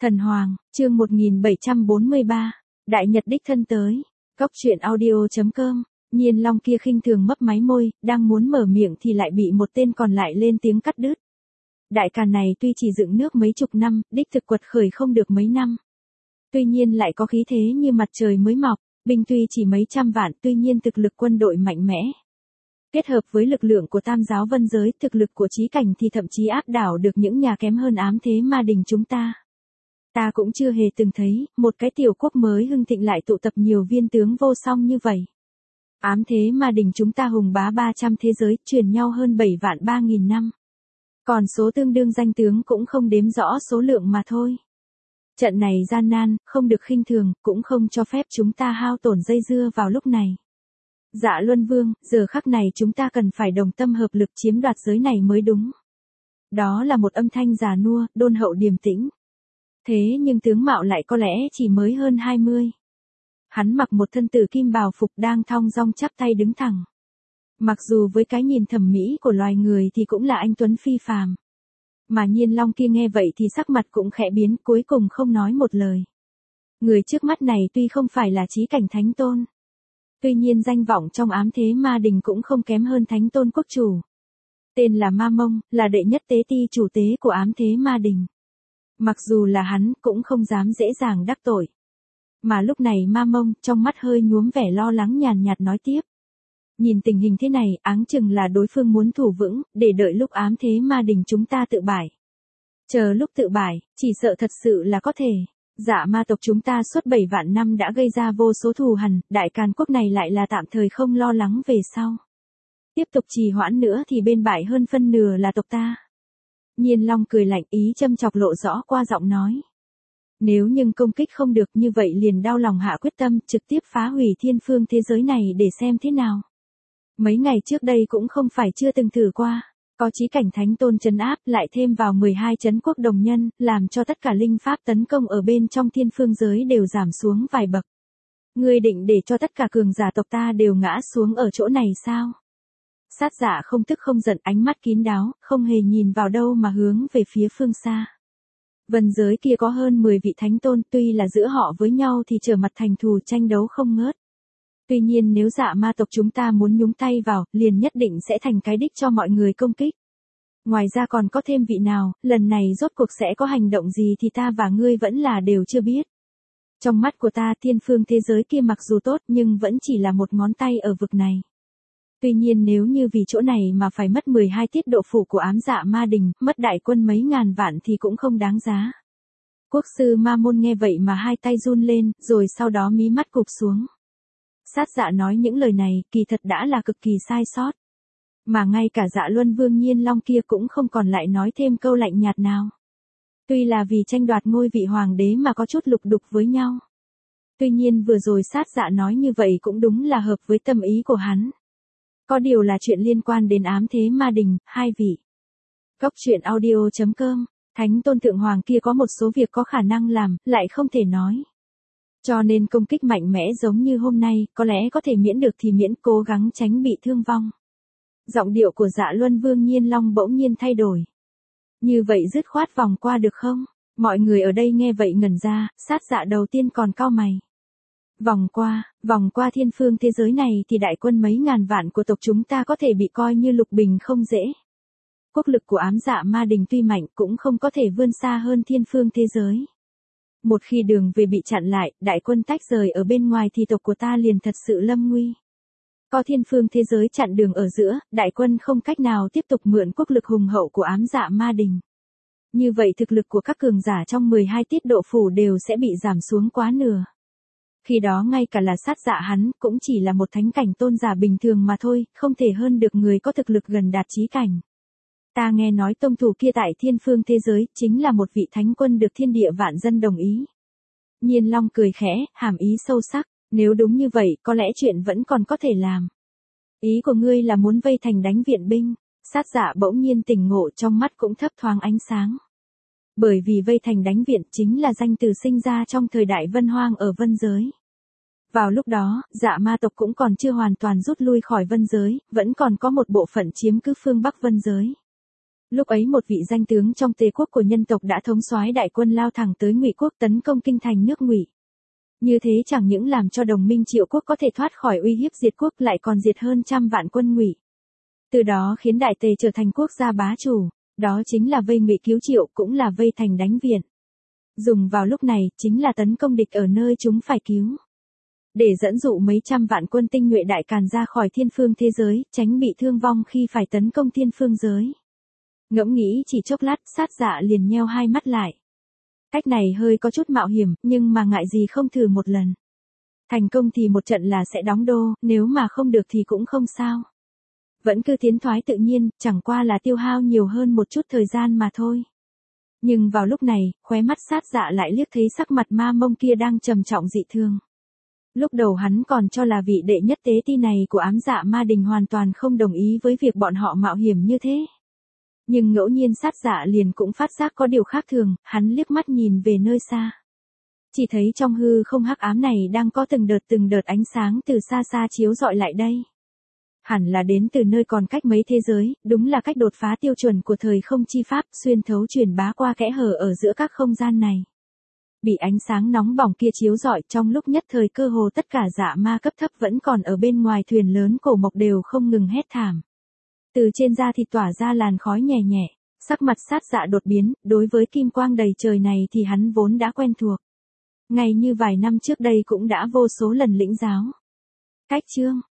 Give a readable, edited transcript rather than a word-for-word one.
Thần Hoàng, chương 1743, Đại Nhật đích thân tới. Cóc truyện audio.com. Nhiên Long kia khinh thường mấp máy môi, đang muốn mở miệng thì lại bị một tên còn lại lên tiếng cắt đứt. Đại ca này tuy chỉ dựng nước mấy chục năm, đích thực quật khởi không được mấy năm. Tuy nhiên lại có khí thế như mặt trời mới mọc, binh tuy chỉ mấy trăm vạn, tuy nhiên thực lực quân đội mạnh mẽ. Kết hợp với lực lượng của Tam giáo vân giới, thực lực của Chí Cảnh thì thậm chí áp đảo được những nhà kém hơn Ám Thế Ma Đình chúng ta. Ta cũng chưa hề từng thấy, một cái tiểu quốc mới hưng thịnh lại tụ tập nhiều viên tướng vô song như vậy. Ám Thế Ma Đình chúng ta hùng bá 300 thế giới, truyền nhau hơn 7 vạn 3.000 năm. Còn số tương đương danh tướng cũng không đếm rõ số lượng mà thôi. Trận này gian nan, không được khinh thường, cũng không cho phép chúng ta hao tổn dây dưa vào lúc này. Dạ Luân Vương, giờ khắc này chúng ta cần phải đồng tâm hợp lực chiếm đoạt giới này mới đúng. Đó là một âm thanh già nua, đôn hậu điềm tĩnh. Thế nhưng tướng mạo lại có lẽ chỉ mới hơn 20. Hắn mặc một thân tử kim bào phục đang thong dong chắp tay đứng thẳng. Mặc dù với cái nhìn thẩm mỹ của loài người thì cũng là anh tuấn phi phàm. Mà Nhiên Long kia nghe vậy thì sắc mặt cũng khẽ biến, cuối cùng không nói một lời. Người trước mắt này tuy không phải là Chí Cảnh Thánh Tôn. Tuy nhiên danh vọng trong Ám Thế Ma Đình cũng không kém hơn Thánh Tôn Quốc Chủ. Tên là Ma Mông, là đệ nhất tế ti chủ tế của Ám Thế Ma Đình. Mặc dù là hắn cũng không dám dễ dàng đắc tội. Mà lúc này Ma Mông trong mắt hơi nhuốm vẻ lo lắng nhàn nhạt nói tiếp. Nhìn tình hình thế này, áng chừng là đối phương muốn thủ vững, để đợi lúc Ám Thế Ma Đình chúng ta tự bại. Chờ lúc tự bại, chỉ sợ thật sự là có thể. Dạ ma tộc chúng ta suốt 7 vạn năm đã gây ra vô số thù hằn, đại càn quốc này lại là tạm thời không lo lắng về sau. Tiếp tục trì hoãn nữa thì bên bại hơn phân nửa là tộc ta. Nhiên Long cười lạnh, ý châm chọc lộ rõ qua giọng nói. Nếu nhưng công kích không được như vậy liền đau lòng hạ quyết tâm trực tiếp phá hủy thiên phương thế giới này để xem thế nào. Mấy ngày trước đây cũng không phải chưa từng thử qua. Có Chí Cảnh Thánh Tôn trấn áp lại thêm vào 12 trấn quốc đồng nhân, làm cho tất cả linh pháp tấn công ở bên trong thiên phương giới đều giảm xuống vài bậc. Ngươi định để cho tất cả cường giả tộc ta đều ngã xuống ở chỗ này sao? Sát Dạ không tức không giận, ánh mắt kín đáo, không hề nhìn vào đâu mà hướng về phía phương xa. Vân giới kia có hơn 10 vị thánh tôn, tuy là giữa họ với nhau thì trở mặt thành thù tranh đấu không ngớt. Tuy nhiên nếu Dạ ma tộc chúng ta muốn nhúng tay vào, liền nhất định sẽ thành cái đích cho mọi người công kích. Ngoài ra còn có thêm vị nào, lần này rốt cuộc sẽ có hành động gì thì ta và ngươi vẫn là đều chưa biết. Trong mắt của ta thiên phương thế giới kia mặc dù tốt nhưng vẫn chỉ là một ngón tay ở vực này. Tuy nhiên nếu như vì chỗ này mà phải mất 12 tiết độ phủ của Ám Dạ Ma Đình, mất đại quân mấy ngàn vạn thì cũng không đáng giá. Quốc sư Ma Môn nghe vậy mà hai tay run lên, rồi sau đó mí mắt cụp xuống. Sát Dạ nói những lời này, kỳ thật đã là cực kỳ sai sót. Mà ngay cả Dạ Luân Vương Nhiên Long kia cũng không còn lại nói thêm câu lạnh nhạt nào. Tuy là vì tranh đoạt ngôi vị hoàng đế mà có chút lục đục với nhau. Tuy nhiên vừa rồi Sát Dạ nói như vậy cũng đúng là hợp với tâm ý của hắn. Có điều là chuyện liên quan đến Ám Thế Ma Đình, hai vị. Cóc truyện audio.com, Thánh Tôn Thượng Hoàng kia có một số việc có khả năng làm, lại không thể nói. Cho nên công kích mạnh mẽ giống như hôm nay, có lẽ có thể miễn được thì miễn, cố gắng tránh bị thương vong. Giọng điệu của Dạ Luân Vương Nhiên Long bỗng nhiên thay đổi. Như vậy dứt khoát vòng qua được không? Mọi người ở đây nghe vậy ngẩn ra, Sát Dạ đầu tiên còn cau mày. Vòng qua thiên phương thế giới này thì đại quân mấy ngàn vạn của tộc chúng ta có thể bị coi như lục bình không dễ. Quốc lực của Ám Dạ Ma Đình tuy mạnh cũng không có thể vươn xa hơn thiên phương thế giới. Một khi đường về bị chặn lại, đại quân tách rời ở bên ngoài thì tộc của ta liền thật sự lâm nguy. Có thiên phương thế giới chặn đường ở giữa, đại quân không cách nào tiếp tục mượn quốc lực hùng hậu của Ám Dạ Ma Đình. Như vậy thực lực của các cường giả trong 12 tiết độ phủ đều sẽ bị giảm xuống quá nửa. Khi đó ngay cả là Sát Dạ hắn cũng chỉ là một thánh cảnh tôn giả bình thường mà thôi, không thể hơn được người có thực lực gần đạt chí cảnh. Ta nghe nói tông thủ kia tại thiên phương thế giới chính là một vị thánh quân được thiên địa vạn dân đồng ý. Nhiên Long cười khẽ, hàm ý sâu sắc, nếu đúng như vậy có lẽ chuyện vẫn còn có thể làm. Ý của ngươi là muốn vây thành đánh viện binh. Sát Dạ bỗng nhiên tỉnh ngộ, trong mắt cũng thấp thoáng ánh sáng. Bởi vì vây thành đánh viện chính là danh từ sinh ra trong thời đại Vân Hoang ở Vân giới. Vào lúc đó, Dạ ma tộc cũng còn chưa hoàn toàn rút lui khỏi Vân giới, vẫn còn có một bộ phận chiếm cứ phương Bắc Vân giới. Lúc ấy một vị danh tướng trong Tề quốc của nhân tộc đã thống soái đại quân lao thẳng tới Ngụy quốc tấn công kinh thành nước Ngụy. Như thế chẳng những làm cho đồng minh Triệu quốc có thể thoát khỏi uy hiếp diệt quốc, lại còn diệt hơn trăm vạn quân Ngụy. Từ đó khiến Đại Tề trở thành quốc gia bá chủ, đó chính là vây Ngụy cứu Triệu, cũng là vây thành đánh viện. Dùng vào lúc này chính là tấn công địch ở nơi chúng phải cứu. Để dẫn dụ mấy trăm vạn quân tinh nhuệ đại càn ra khỏi thiên phương thế giới, tránh bị thương vong khi phải tấn công thiên phương giới. Ngẫm nghĩ chỉ chốc lát, Sát Dạ liền nheo hai mắt lại. Cách này hơi có chút mạo hiểm, nhưng mà ngại gì không thử một lần. Thành công thì một trận là sẽ đóng đô, nếu mà không được thì cũng không sao. Vẫn cứ tiến thoái tự nhiên, chẳng qua là tiêu hao nhiều hơn một chút thời gian mà thôi. Nhưng vào lúc này, khóe mắt Sát Dạ lại liếc thấy sắc mặt Ma Mông kia đang trầm trọng dị thường. Lúc đầu hắn còn cho là vị đệ nhất tế ti này của Ám Dạ Ma Đình hoàn toàn không đồng ý với việc bọn họ mạo hiểm như thế. Nhưng ngẫu nhiên Sát Dạ liền cũng phát giác có điều khác thường, hắn liếc mắt nhìn về nơi xa. Chỉ thấy trong hư không hắc ám này đang có từng đợt ánh sáng từ xa xa chiếu rọi lại đây. Hẳn là đến từ nơi còn cách mấy thế giới, đúng là cách đột phá tiêu chuẩn của thời không chi pháp, xuyên thấu truyền bá qua kẽ hở ở giữa các không gian này. Bị ánh sáng nóng bỏng kia chiếu rọi, trong lúc nhất thời cơ hồ tất cả dạ ma cấp thấp vẫn còn ở bên ngoài thuyền lớn cổ mộc đều không ngừng hét thảm. Từ trên da thịt tỏa ra làn khói nhẹ nhẹ, sắc mặt Sát Dạ đột biến, đối với kim quang đầy trời này thì hắn vốn đã quen thuộc. Ngay như vài năm trước đây cũng đã vô số lần lĩnh giáo. Cách chương